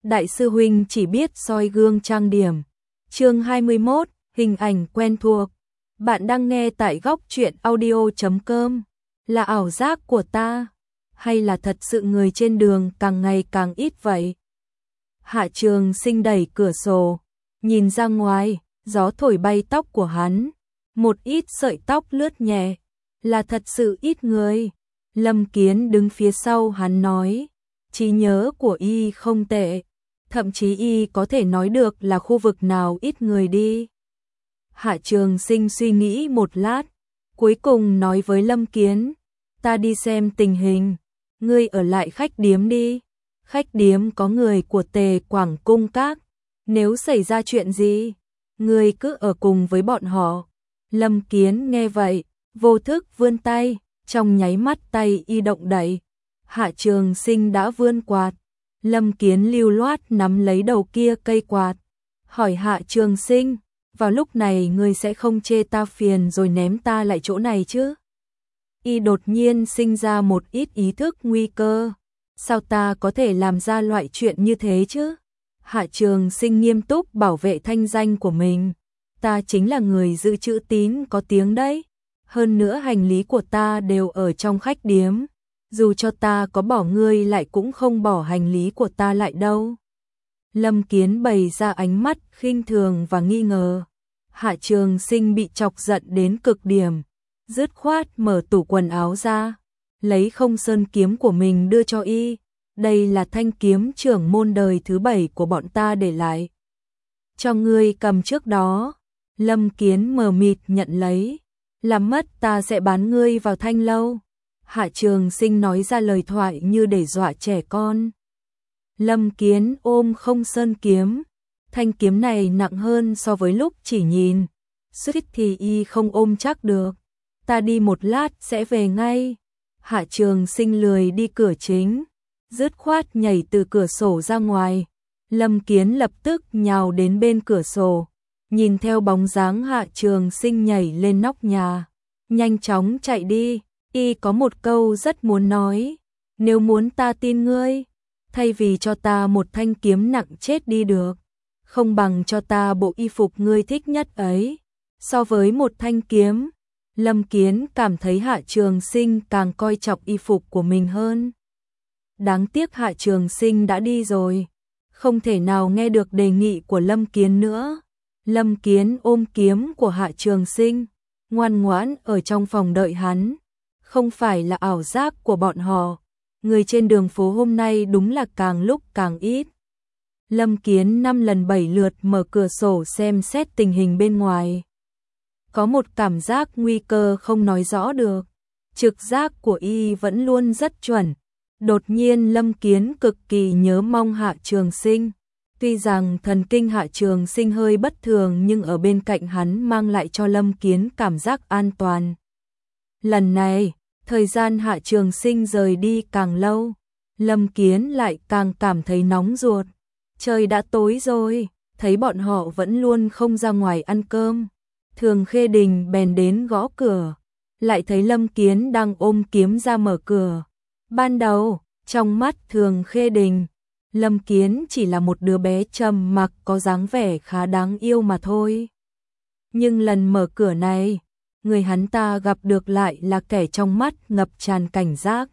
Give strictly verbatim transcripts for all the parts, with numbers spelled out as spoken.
đại sư huynh chỉ biết soi gương trang điểm. Chương hai mươi mốt, hình ảnh quen thuộc. Bạn đang nghe tại góc truyện audio chấm com. Là ảo giác của ta, hay là thật sự người trên đường càng ngày càng ít vậy? Hạ Trường Sinh đẩy cửa sổ, nhìn ra ngoài, gió thổi bay tóc của hắn, một ít sợi tóc lướt nhẹ, là thật sự ít người. Lâm Kiến đứng phía sau hắn nói, trí nhớ của y không tệ, thậm chí y có thể nói được là khu vực nào ít người đi. Hạ Trường Sinh suy nghĩ một lát, cuối cùng nói với Lâm Kiến, ta đi xem tình hình, ngươi ở lại khách điếm đi. Khách điếm có người của Tề Quảng Cung Các, nếu xảy ra chuyện gì, ngươi cứ ở cùng với bọn họ. Lâm Kiến nghe vậy, vô thức vươn tay, trong nháy mắt tay y động đậy, Hạ Trường Sinh đã vươn quạt. Lâm Kiến lưu loát nắm lấy đầu kia cây quạt, hỏi Hạ Trường Sinh, vào lúc này ngươi sẽ không chê ta phiền rồi ném ta lại chỗ này chứ? Y đột nhiên sinh ra một ít ý thức nguy cơ, sao ta có thể làm ra loại chuyện như thế chứ? Hạ Trường Sinh nghiêm túc bảo vệ thanh danh của mình, ta chính là người giữ chữ tín có tiếng đấy, hơn nữa hành lý của ta đều ở trong khách điếm, dù cho ta có bỏ ngươi lại cũng không bỏ hành lý của ta lại đâu. Lâm Kiến bày ra ánh mắt khinh thường và nghi ngờ. Hạ Trường Sinh bị chọc giận đến cực điểm, dứt khoát mở tủ quần áo ra, lấy không sơn kiếm của mình đưa cho y. Đây là thanh kiếm trưởng môn đời thứ bảy của bọn ta để lại, cho ngươi cầm trước đó. Lâm Kiến mờ mịt nhận lấy, làm mất ta sẽ bán ngươi vào thanh lâu. Hạ Trường Sinh nói ra lời thoại như để dọa trẻ con. Lâm Kiến ôm không sơn kiếm, thanh kiếm này nặng hơn so với lúc chỉ nhìn, suýt thì y không ôm chắc được. Ta đi một lát sẽ về ngay. Hạ Trường Sinh lười đi cửa chính, dứt khoát nhảy từ cửa sổ ra ngoài. Lâm Kiến lập tức nhào đến bên cửa sổ, nhìn theo bóng dáng Hạ Trường Sinh nhảy lên nóc nhà, nhanh chóng chạy đi. Y có một câu rất muốn nói, nếu muốn ta tin ngươi, thay vì cho ta một thanh kiếm nặng chết đi được, không bằng cho ta bộ y phục ngươi thích nhất ấy. So với một thanh kiếm, Lâm Kiến cảm thấy Hạ Trường Sinh càng coi trọng y phục của mình hơn. Đáng tiếc Hạ Trường Sinh đã đi rồi, không thể nào nghe được đề nghị của Lâm Kiến nữa. Lâm Kiến ôm kiếm của Hạ Trường Sinh, ngoan ngoãn ở trong phòng đợi hắn. Không phải là ảo giác của bọn họ, người trên đường phố hôm nay đúng là càng lúc càng ít. Lâm Kiến năm lần bảy lượt mở cửa sổ xem xét tình hình bên ngoài. Có một cảm giác nguy cơ không nói rõ được, trực giác của y vẫn luôn rất chuẩn. Đột nhiên Lâm Kiến cực kỳ nhớ mong Hạ Trường Sinh. Tuy rằng thần kinh Hạ Trường Sinh hơi bất thường nhưng ở bên cạnh hắn mang lại cho Lâm Kiến cảm giác an toàn. Lần này, thời gian Hạ Trường Sinh rời đi càng lâu, Lâm Kiến lại càng cảm thấy nóng ruột. Trời đã tối rồi, thấy bọn họ vẫn luôn không ra ngoài ăn cơm. Thường Khê Đình bèn đến gõ cửa, lại thấy Lâm Kiến đang ôm kiếm ra mở cửa. Ban đầu, trong mắt Thường Khê Đình, Lâm Kiến chỉ là một đứa bé trầm mặc có dáng vẻ khá đáng yêu mà thôi. Nhưng lần mở cửa này, người hắn ta gặp được lại là kẻ trong mắt ngập tràn cảnh giác,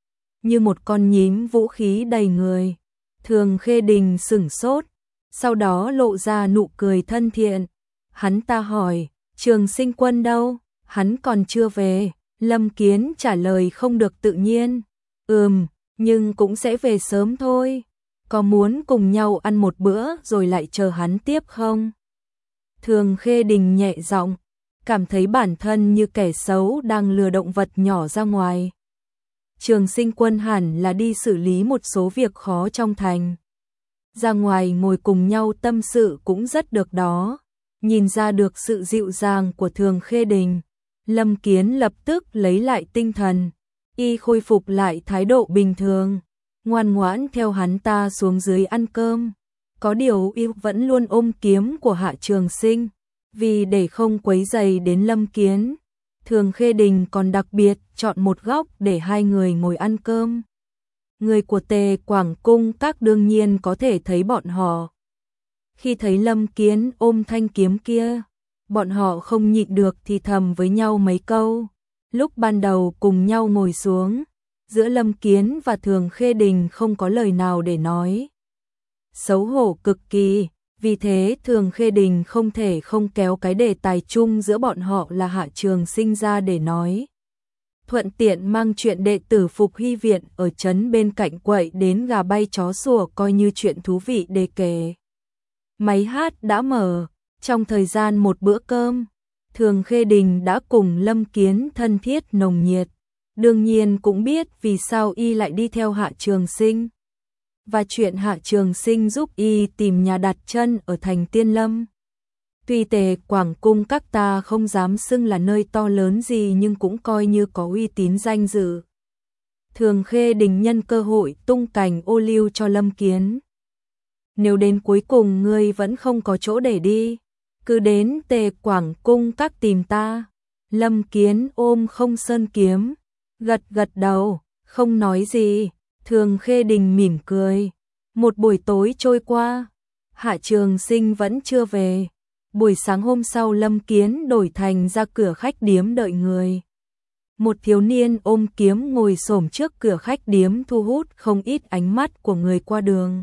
như một con nhím vũ khí đầy người. Thường Khê Đình sửng sốt, sau đó lộ ra nụ cười thân thiện. Hắn ta hỏi, Trường Sinh Quân đâu? Hắn còn chưa về. Lâm Kiến trả lời không được tự nhiên. Ừm, nhưng cũng sẽ về sớm thôi. Có muốn cùng nhau ăn một bữa rồi lại chờ hắn tiếp không? Thường Khê Đình nhẹ giọng, cảm thấy bản thân như kẻ xấu đang lừa động vật nhỏ ra ngoài. Trường Sinh Quân hẳn là đi xử lý một số việc khó trong thành. Ra ngoài ngồi cùng nhau tâm sự cũng rất được đó. Nhìn ra được sự dịu dàng của Thường Khê Đình, Lâm Kiến lập tức lấy lại tinh thần. Y khôi phục lại thái độ bình thường, ngoan ngoãn theo hắn ta xuống dưới ăn cơm. Có điều y vẫn luôn ôm kiếm của Hạ Trường Sinh, vì để không quấy rầy đến Lâm Kiến, Thường Khê Đình còn đặc biệt chọn một góc để hai người ngồi ăn cơm. người của Tề Quảng Cung các đương nhiên có thể thấy bọn họ. Khi thấy Lâm Kiến ôm thanh kiếm kia, bọn họ không nhịn được thì thầm với nhau mấy câu. Lúc ban đầu cùng nhau ngồi xuống, giữa Lâm Kiến và Thường Khê Đình không có lời nào để nói. Xấu hổ cực kỳ, vì thế Thường Khê Đình không thể không kéo cái đề tài chung giữa bọn họ là Hạ Trường Sinh ra để nói. Thuận tiện mang chuyện đệ tử Phục Hy Viện ở trấn bên cạnh quậy đến gà bay chó sủa coi như chuyện thú vị để kể. Máy hát đã mở, trong thời gian một bữa cơm, Thường Khê Đình đã cùng Lâm Kiến thân thiết nồng nhiệt, đương nhiên cũng biết vì sao y lại đi theo Hạ Trường Sinh. Và chuyện Hạ Trường Sinh giúp y tìm nhà đặt chân ở thành Tiên Lâm. Tuy Tề Quảng Cung các ta không dám xưng là nơi to lớn gì nhưng cũng coi như có uy tín danh dự. Thường Khê Đình nhân cơ hội tung cành ô liu cho Lâm Kiến. Nếu đến cuối cùng ngươi vẫn không có chỗ để đi, cứ đến Tề Quảng Cung các tìm ta. Lâm Kiến ôm không sơn kiếm, gật gật đầu, không nói gì. Thường Khê Đình mỉm cười. Một buổi tối trôi qua, Hạ Trường Sinh vẫn chưa về. Buổi sáng hôm sau Lâm Kiến đổi thành ra cửa khách điếm đợi người. Một thiếu niên ôm kiếm ngồi xổm trước cửa khách điếm thu hút không ít ánh mắt của người qua đường.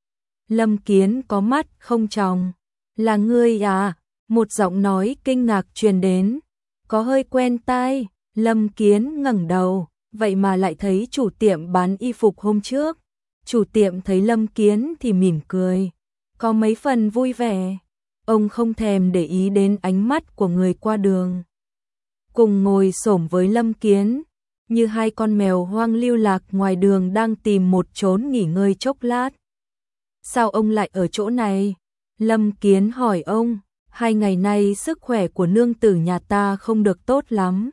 Lâm Kiến có mắt không tròng. Là ngươi à? Một giọng nói kinh ngạc truyền đến. Có hơi quen tai. Lâm Kiến ngẩng đầu. Vậy mà lại thấy chủ tiệm bán y phục hôm trước. Chủ tiệm thấy Lâm Kiến thì mỉm cười. Có mấy phần vui vẻ. Ông không thèm để ý đến ánh mắt của người qua đường. Cùng ngồi xổm với Lâm Kiến. Như hai con mèo hoang lưu lạc ngoài đường đang tìm một chốn nghỉ ngơi chốc lát. Sao ông lại ở chỗ này? Lâm Kiến hỏi ông. Hai ngày nay sức khỏe của nương tử nhà ta không được tốt lắm.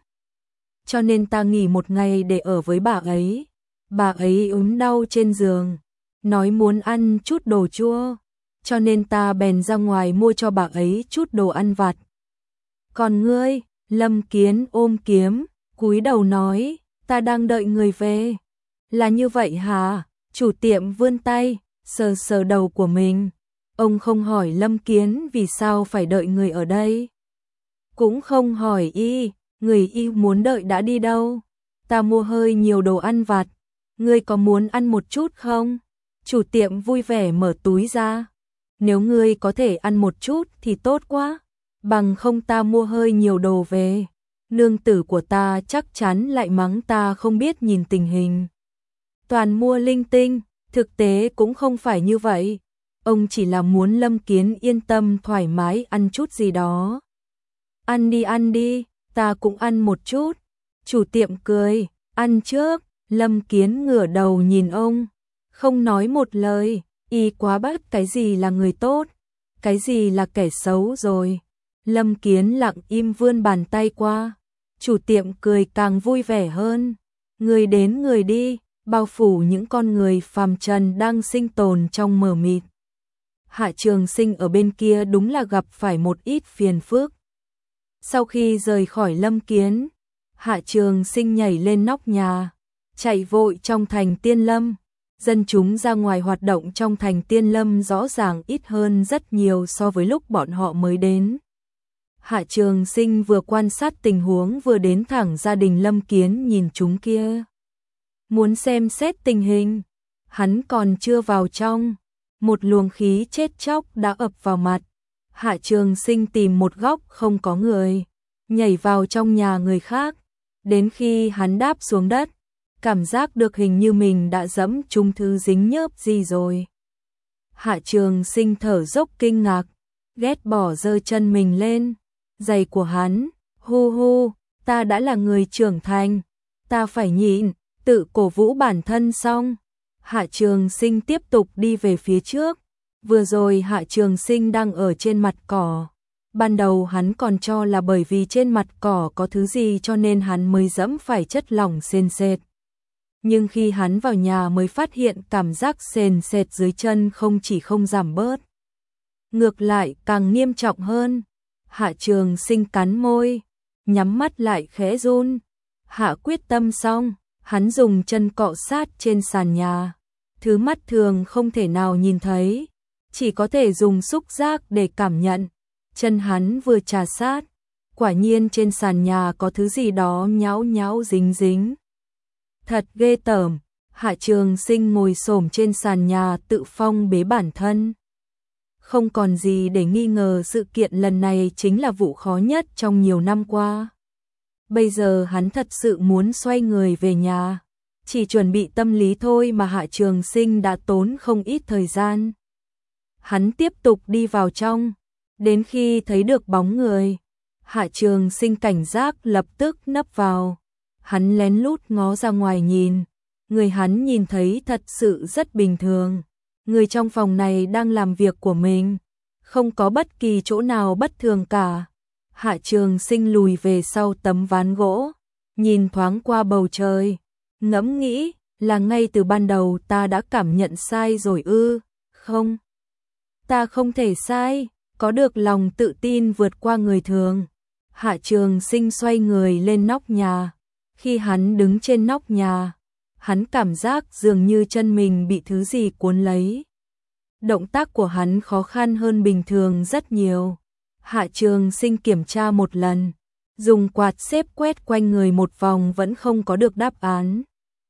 Cho nên ta nghỉ một ngày để ở với bà ấy. Bà ấy ốm đau trên giường, nói muốn ăn chút đồ chua, cho nên ta bèn ra ngoài mua cho bà ấy chút đồ ăn vặt. Còn ngươi? Lâm Kiến ôm kiếm, cúi đầu nói, ta đang đợi người về. Là như vậy hả? Chủ tiệm vươn tay, sờ sờ đầu của mình. Ông không hỏi Lâm Kiến vì sao phải đợi người ở đây. Cũng không hỏi y, người y muốn đợi đã đi đâu. Ta mua hơi nhiều đồ ăn vặt. Ngươi có muốn ăn một chút không? Chủ tiệm vui vẻ mở túi ra. Nếu ngươi có thể ăn một chút thì tốt quá. Bằng không ta mua hơi nhiều đồ về. Nương tử của ta chắc chắn lại mắng ta không biết nhìn tình hình. Toàn mua linh tinh, thực tế cũng không phải như vậy. Ông chỉ là muốn Lâm Kiến yên tâm thoải mái ăn chút gì đó. Ăn đi ăn đi, ta cũng ăn một chút. Chủ tiệm cười, ăn trước. Lâm Kiến ngửa đầu nhìn ông, không nói một lời, y quá bắt cái gì là người tốt, cái gì là kẻ xấu rồi. Lâm Kiến lặng im vươn bàn tay qua, chủ tiệm cười càng vui vẻ hơn. Người đến người đi, bao phủ những con người phàm trần đang sinh tồn trong mờ mịt. Hạ Trường Sinh ở bên kia đúng là gặp phải một ít phiền phức. Sau khi rời khỏi Lâm Kiến, Hạ Trường Sinh nhảy lên nóc nhà, chạy vội trong thành Tiên Lâm. Dân chúng ra ngoài hoạt động trong thành Tiên Lâm rõ ràng ít hơn rất nhiều so với lúc bọn họ mới đến. Hạ Trường Sinh vừa quan sát tình huống vừa đến thẳng gia đình Lâm Kiến nhìn chúng kia. Muốn xem xét tình hình, hắn còn chưa vào trong, một luồng khí chết chóc đã ập vào mặt. Hạ Trường Sinh tìm một góc không có người, nhảy vào trong nhà người khác. Đến khi hắn đáp xuống đất, cảm giác được hình như mình đã dẫm trúng thứ dính nhớp gì rồi. Hạ Trường Sinh thở dốc kinh ngạc, ghét bỏ giơ chân mình lên. Giày của hắn, hu hu, ta đã là người trưởng thành, ta phải nhịn, tự cổ vũ bản thân xong. Hạ Trường Sinh tiếp tục đi về phía trước. Vừa rồi Hạ Trường Sinh đang ở trên mặt cỏ. Ban đầu hắn còn cho là bởi vì trên mặt cỏ có thứ gì cho nên hắn mới dẫm phải chất lỏng sền sệt. Nhưng khi hắn vào nhà mới phát hiện cảm giác sền sệt dưới chân không chỉ không giảm bớt, ngược lại càng nghiêm trọng hơn. Hạ Trường Sinh cắn môi, nhắm mắt lại khẽ run. Hạ quyết tâm xong, Hắn dùng chân cọ sát trên sàn nhà, thứ mắt thường không thể nào nhìn thấy, chỉ có thể dùng xúc giác để cảm nhận. Chân hắn vừa chà sát, quả nhiên trên sàn nhà có thứ gì đó nhão nhão dính dính. Thật ghê tởm. Hạ Trường Sinh ngồi xổm trên sàn nhà tự phong bế bản thân. Không còn gì để nghi ngờ, sự kiện lần này chính là vụ khó nhất trong nhiều năm qua. Bây giờ hắn thật sự muốn xoay người về nhà. Chỉ chuẩn bị tâm lý thôi mà Hạ Trường Sinh đã tốn không ít thời gian. Hắn tiếp tục đi vào trong, đến khi thấy được bóng người, Hạ Trường Sinh cảnh giác lập tức nấp vào. Hắn lén lút ngó ra ngoài nhìn, người hắn nhìn thấy thật sự rất bình thường. Người trong phòng này đang làm việc của mình, không có bất kỳ chỗ nào bất thường cả. Hạ Trường Sinh lùi về sau tấm ván gỗ, nhìn thoáng qua bầu trời, ngẫm nghĩ, là ngay từ ban đầu ta đã cảm nhận sai rồi ư? Không, ta không thể sai, có được lòng tự tin vượt qua người thường. Hạ Trường Sinh xoay người lên nóc nhà. Khi hắn đứng trên nóc nhà, hắn cảm giác dường như chân mình bị thứ gì cuốn lấy. Động tác của hắn khó khăn hơn bình thường rất nhiều. Hạ Trường Sinh kiểm tra một lần, dùng quạt xếp quét quanh người một vòng vẫn không có được đáp án.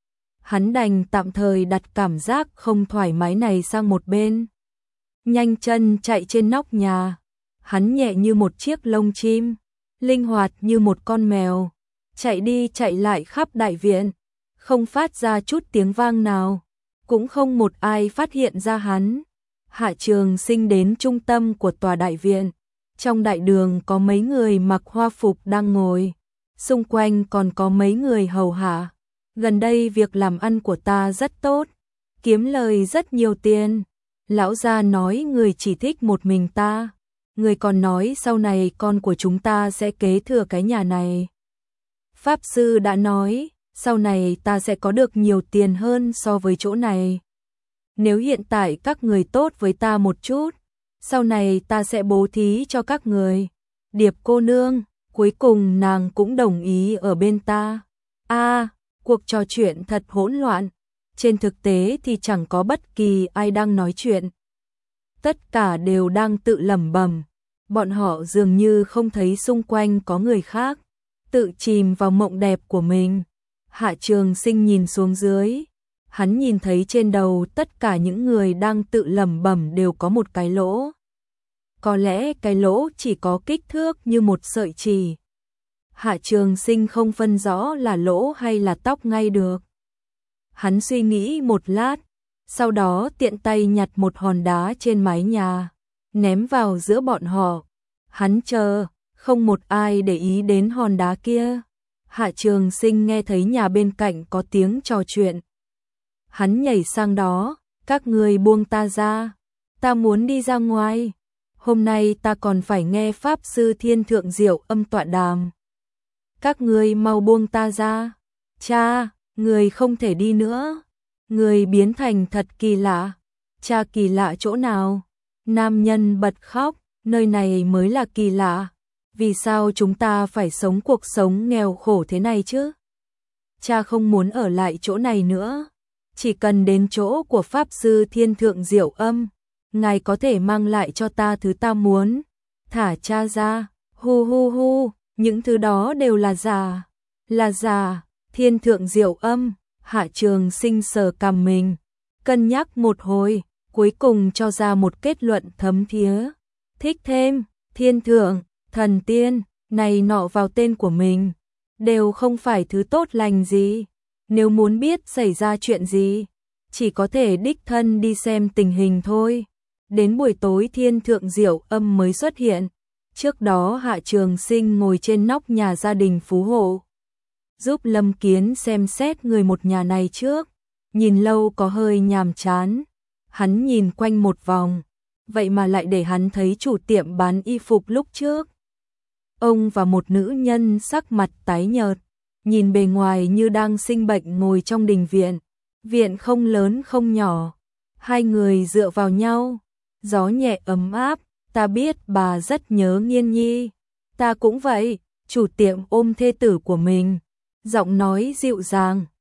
Hắn đành tạm thời đặt cảm giác không thoải mái này sang một bên. Nhanh chân chạy trên nóc nhà, hắn nhẹ như một chiếc lông chim, linh hoạt như một con mèo, chạy đi chạy lại khắp đại viện, không phát ra chút tiếng vang nào, cũng không một ai phát hiện ra hắn. Hạ Trường Sinh đến trung tâm của tòa đại viện. Trong đại đường có mấy người mặc hoa phục đang ngồi, xung quanh còn có mấy người hầu hạ. Gần đây việc làm ăn của ta rất tốt, kiếm lời rất nhiều tiền. Lão gia nói người chỉ thích một mình ta, người còn nói sau này con của chúng ta sẽ kế thừa cái nhà này. Pháp sư đã nói, sau này ta sẽ có được nhiều tiền hơn so với chỗ này. Nếu hiện tại các người tốt với ta một chút, sau này ta sẽ bố thí cho các người. Điệp cô nương, cuối cùng nàng cũng đồng ý ở bên ta. A, à, cuộc trò chuyện thật hỗn loạn. Trên thực tế thì chẳng có bất kỳ ai đang nói chuyện. Tất cả đều đang tự lẩm bẩm. Bọn họ dường như không thấy xung quanh có người khác, tự chìm vào mộng đẹp của mình. Hạ Trường Sinh nhìn xuống dưới, hắn nhìn thấy trên đầu tất cả những người đang tự lẩm bẩm đều có một cái lỗ. Có lẽ cái lỗ chỉ có kích thước như một sợi chỉ. Hạ Trường Sinh không phân rõ là lỗ hay là tóc ngay được. Hắn suy nghĩ một lát, sau đó tiện tay nhặt một hòn đá trên mái nhà, ném vào giữa bọn họ. Hắn chờ, không một ai để ý đến hòn đá kia. Hạ Trường Sinh nghe thấy nhà bên cạnh có tiếng trò chuyện. Hắn nhảy sang đó, các người buông ta ra, ta muốn đi ra ngoài. Hôm nay ta còn phải nghe Pháp Sư Thiên Thượng Diệu Âm tọa đàm. Các người mau buông ta ra. Cha, người không thể đi nữa. Người biến thành thật kỳ lạ. Cha kỳ lạ chỗ nào? Nam nhân bật khóc, nơi này mới là kỳ lạ. Vì sao chúng ta phải sống cuộc sống nghèo khổ thế này chứ? Cha không muốn ở lại chỗ này nữa. Chỉ cần đến chỗ của Pháp Sư Thiên Thượng Diệu Âm, ngài có thể mang lại cho ta thứ ta muốn. Thả cha ra. Hu hu hu, những thứ đó đều là giả. Là giả. Thiên Thượng Diệu Âm. Hạ Trường Sinh sờ cằm mình, cân nhắc một hồi, cuối cùng cho ra một kết luận thấm thía. Thích thêm, thiên thượng, thần tiên, này nọ vào tên của mình, đều không phải thứ tốt lành gì. Nếu muốn biết xảy ra chuyện gì, chỉ có thể đích thân đi xem tình hình thôi. Đến buổi tối Thiên Thượng Diệu Âm mới xuất hiện. Trước đó Hạ Trường Sinh ngồi trên nóc nhà gia đình phú hộ, giúp Lâm Kiến xem xét người một nhà này trước. Nhìn lâu có hơi nhàm chán. Hắn nhìn quanh một vòng, vậy mà lại để hắn thấy chủ tiệm bán y phục lúc trước. Ông và một nữ nhân sắc mặt tái nhợt, nhìn bề ngoài như đang sinh bệnh ngồi trong đình viện. Viện không lớn không nhỏ, hai người dựa vào nhau, gió nhẹ ấm áp. Ta biết bà rất nhớ Nghiên Nhi, ta cũng vậy. Chủ tiệm ôm thê tử của mình, giọng nói dịu dàng,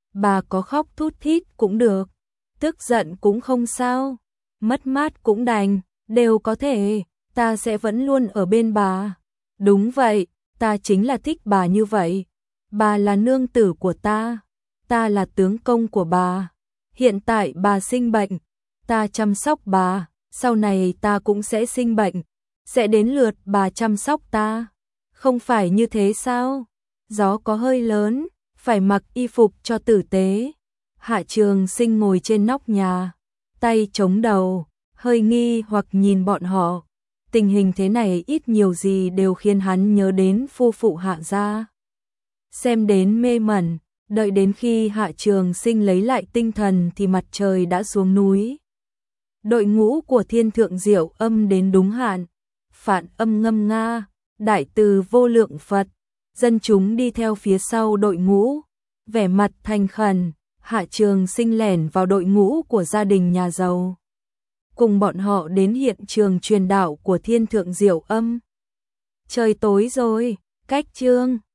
bà có khóc thút thít cũng được, tức giận cũng không sao, mất mát cũng đành, đều có thể, ta sẽ vẫn luôn ở bên bà. Đúng vậy, ta chính là thích bà như vậy. Bà là nương tử của ta, ta là tướng công của bà. Hiện tại bà sinh bệnh, ta chăm sóc bà, sau này ta cũng sẽ sinh bệnh, sẽ đến lượt bà chăm sóc ta. Không phải như thế sao? Gió có hơi lớn, phải mặc y phục cho tử tế. Hạ Trường Sinh ngồi trên nóc nhà, tay chống đầu, hơi nghi hoặc nhìn bọn họ. Tình hình thế này ít nhiều gì đều khiến hắn nhớ đến phu phụ Hạ gia. Xem đến mê mẩn, đợi đến khi Hạ Trường Sinh lấy lại tinh thần thì mặt trời đã xuống núi. Đội ngũ của Thiên Thượng Diệu Âm đến đúng hạn, phạn âm ngâm nga, đại từ vô lượng Phật, dân chúng đi theo phía sau đội ngũ, vẻ mặt thành khẩn. Hạ Trường Sinh lẻn vào đội ngũ của gia đình nhà giàu, cùng bọn họ đến hiện trường truyền đạo của Thiên Thượng Diệu Âm. Trời tối rồi, cách chương